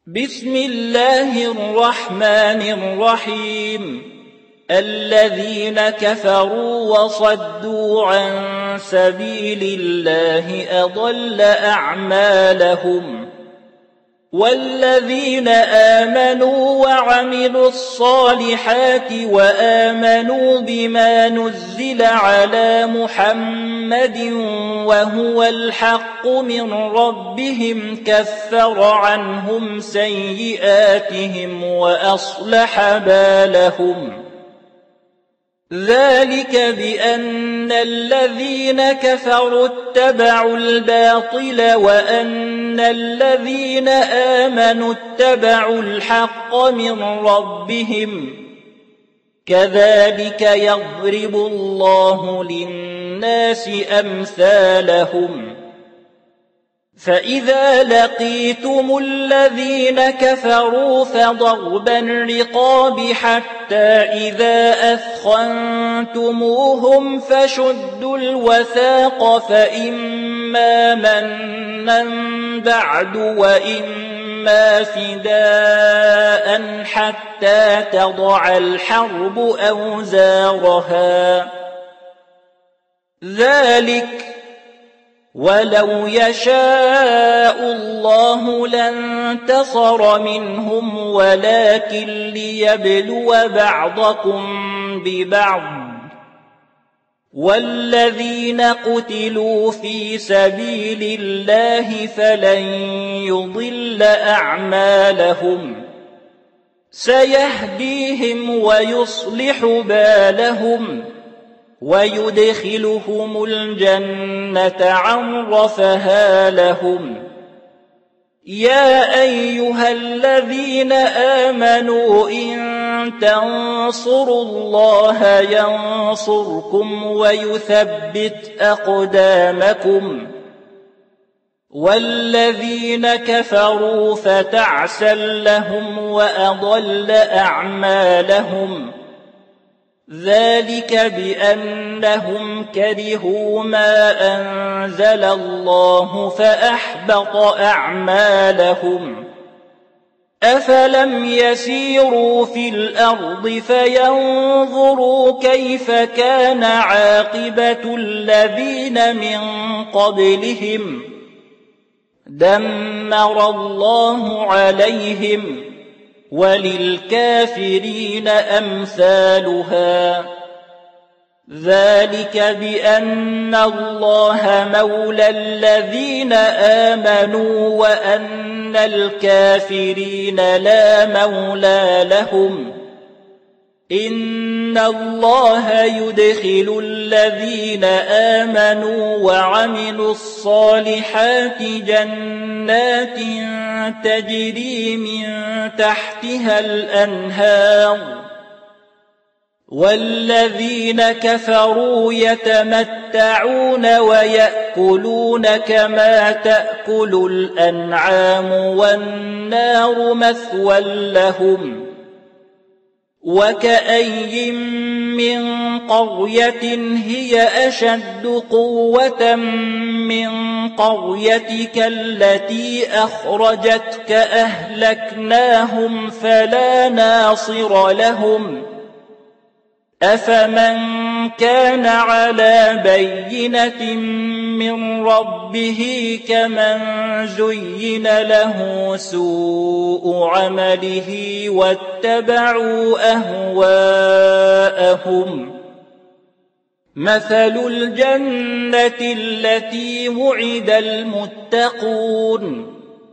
بسم الله الرحمن الرحيم. الذين كفروا وصدوا عن سبيل الله أضل أعمالهم. والذين آمنوا وعملوا الصالحات وآمنوا بما نزل على محمد وهو الحق من ربهم كفر عنهم سيئاتهم وأصلح بالهم. ذلك بأن الذين كفروا اتبعوا الباطل وأن الذين آمنوا اتبعوا الحق من ربهم. كذلك يضرب الله للناس أمثالهم. فإذا لقيتم الذين كفروا فضرب الرقاب حتى إذا أثخنتموهم فشدوا الوثاق فإما منا بعد وإما فداء حتى تضع الحرب أوزارها. ذلك ولو يشاء الله لانتصر منهم ولكن ليبلو بعضكم ببعض. والذين قتلوا في سبيل الله فلن يضل أعمالهم. سيهديهم ويصلح بالهم ويدخلهم الجنة عرفها لهم. يا أيها الذين آمنوا إن تنصروا الله ينصركم ويثبت أقدامكم. والذين كفروا فتعسا لهم وأضل أعمالهم. ذلك بأنهم كرهوا ما أنزل الله فأحبط أعمالهم. أفلم يسيروا في الأرض فينظروا كيف كان عاقبة الذين من قبلهم. دمر الله عليهم وللكافرين أمثالها. ذلك بأن الله مولى الذين آمنوا وأن الكافرين لا مولى لهم. إن الله يدخل الذين آمنوا وعملوا الصالحات جنات تجري من تحتها الأنهار. والذين كفروا يتمتعون ويأكلون كما تأكل الأنعام والنار مثوى لهم. وكأي من قرية هي أشد قوة من قريتك التي أخرجتك أهلكناهم فلا ناصر لهم. أفمن كان على بينة من ربه كمن زين له سوء عمله واتبعوا أهواءهم. مثل الجنة التي وعد المتقون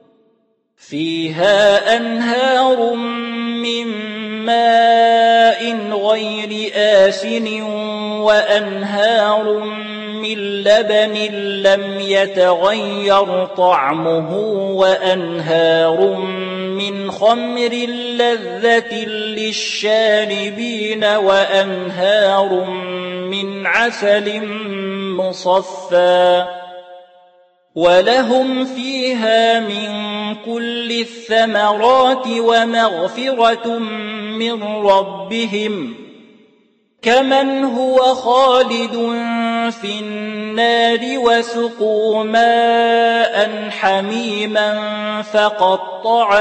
فيها أنهار من ماء غير آسن وأنهار من لبن لم يتغير طعمه وأنهار من خمر لذة للشاربين وأنهار من عسل مصفى. ولهم فيها من كل الثمرات ومغفرة من ربهم. كمن هو خالد في النار وسقوا ماء حميما فقطع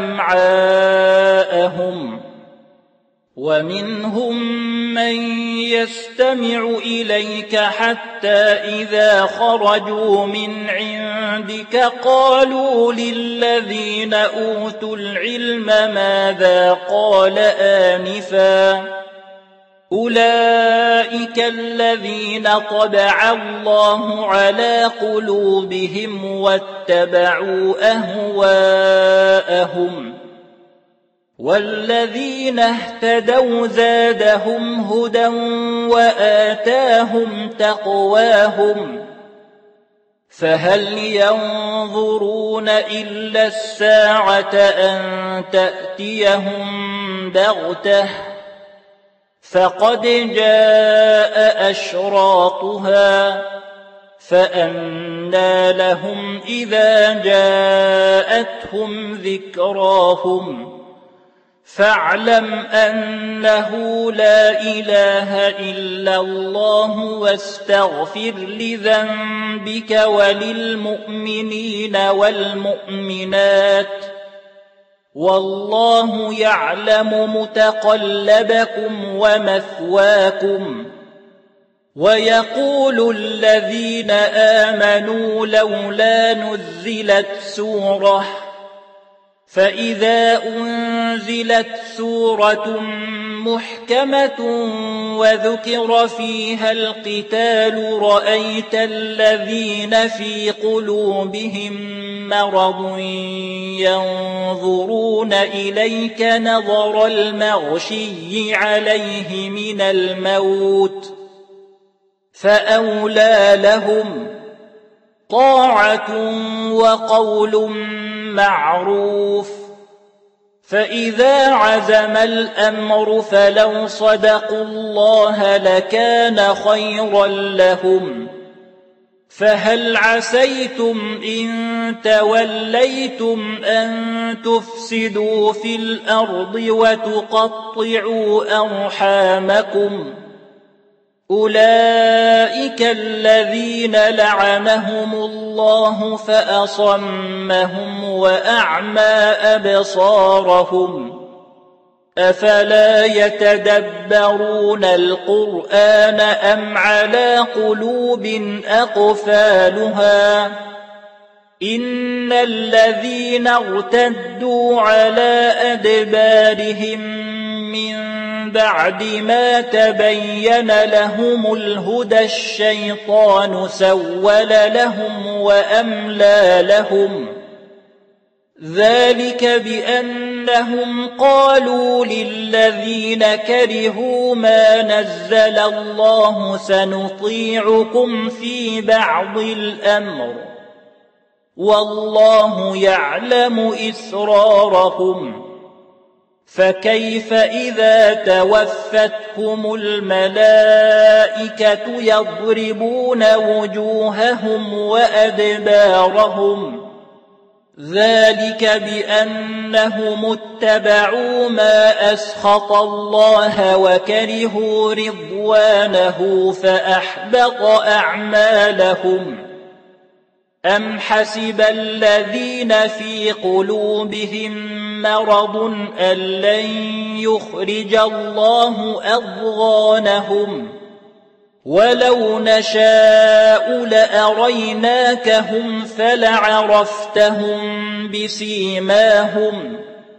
أمعاءهم ومنهم من يستمع إليك حتى إذا خرجوا من عندك قالوا للذين أوتوا العلم ماذا قال آنفا أولئك الذين طبع الله على قلوبهم واتبعوا أهواءهم والذين اهتدوا زادهم هدى وآتاهم تقواهم فهل ينظرون إلا الساعة أن تأتيهم بغتة فقد جاء أشراطها فأنى لهم إذا جاءتهم ذكراهم فاعلم أنه لا إله إلا الله واستغفر لذنبك وللمؤمنين والمؤمنات والله يعلم متقلبكم ومثواكم ويقول الذين آمنوا لولا نزلت سورة فإذا أنزلت سورة محكمة وذكر فيها القتال رأيت الذين في قلوبهم مرض ينظرون إليك نظر المغشي عليه من الموت فأولى لهم طاعة وقول معروف فإذا عزم الأمر فلو صدقوا الله لكان خيرا لهم فهل عسيتم إن توليتم أن تفسدوا في الأرض وتقطعوا أرحامكم أولئك الذين لعنهم الله فأصمهم وأعمى أبصارهم أفلا يتدبرون القرآن أم على قلوب أقفالها إن الذين ارتدوا على أدبارهم من بعد ما تبين لهم الهدى الشيطان سول لهم وأملى لهم ذلك بأنهم قالوا للذين كرهوا ما نزل الله سنطيعكم في بعض الأمر والله يعلم إسرارهم فكيف إذا توفتهم الملائكة يضربون وجوههم وأدبارهم ذلك بأنهم اتبعوا ما أسخط الله وكرهوا رضوانه فأحبط أعمالهم أم حسب الذين في قلوبهم مرض أن لن يخرج الله أضغانهم ولو نشاء لأريناكهم فلعرفتهم بسيماهم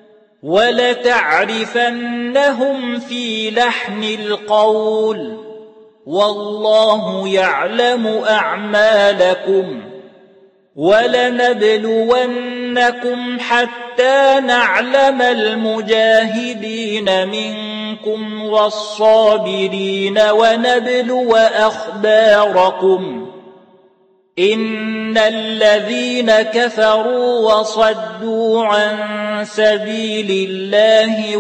ولتعرفنهم في لحن القول والله يعلم أعمالكم ولنبلونكم حتى نعلم المجاهدين منكم والصابرين ونبلو أخباركم إن الذين كفروا وصدوا عن سبيل الله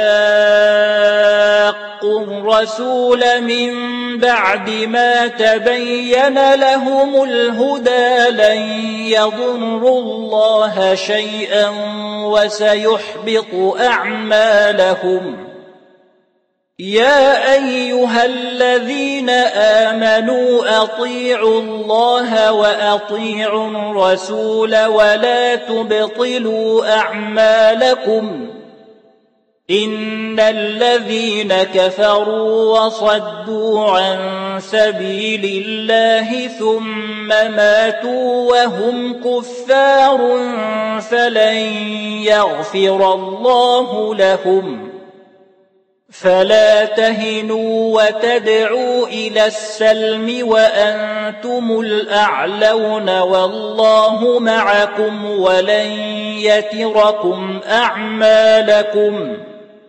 وشاقوا الرسول من بعد ما تبين لهم الهدى لن يضروا الله شيئا وسيحبط أعمالهم يا أيها الذين آمنوا أطيعوا الله وأطيعوا الرسول ولا تبطلوا أعمالكم إن الذين كفروا وصدوا عن سبيل الله ثم ماتوا وهم كفار فلن يغفر الله لهم فلا تهنوا وتدعوا إلى السلم وأنتم الأعلون والله معكم ولن يتركم أعمالكم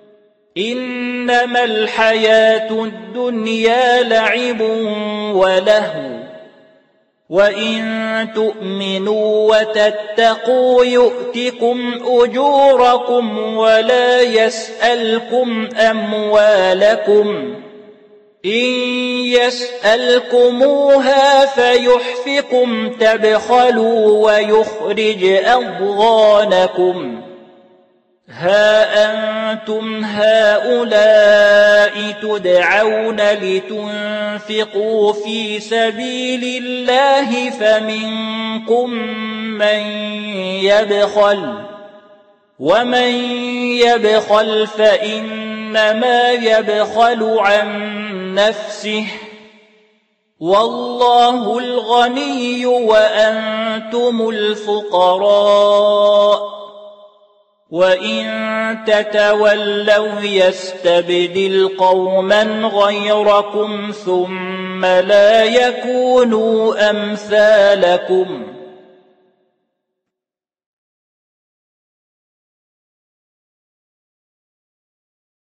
إنما الحياة الدنيا لعب ولهو وإن تؤمنوا وتتقوا يؤتكم أجوركم ولا يسألكم أموالكم إن يسألكموها فيحفكم تبخلوا ويخرج أضغانكم ها أنتم هؤلاء تدعون لتنفقوا في سبيل الله فمنكم من يبخل ومن يبخل فإنما يبخل عن نفسه والله الغني وأنتم الفقراء وإن تتولوا يستبدل قوما غيركم ثم لا يكونوا أمثالكم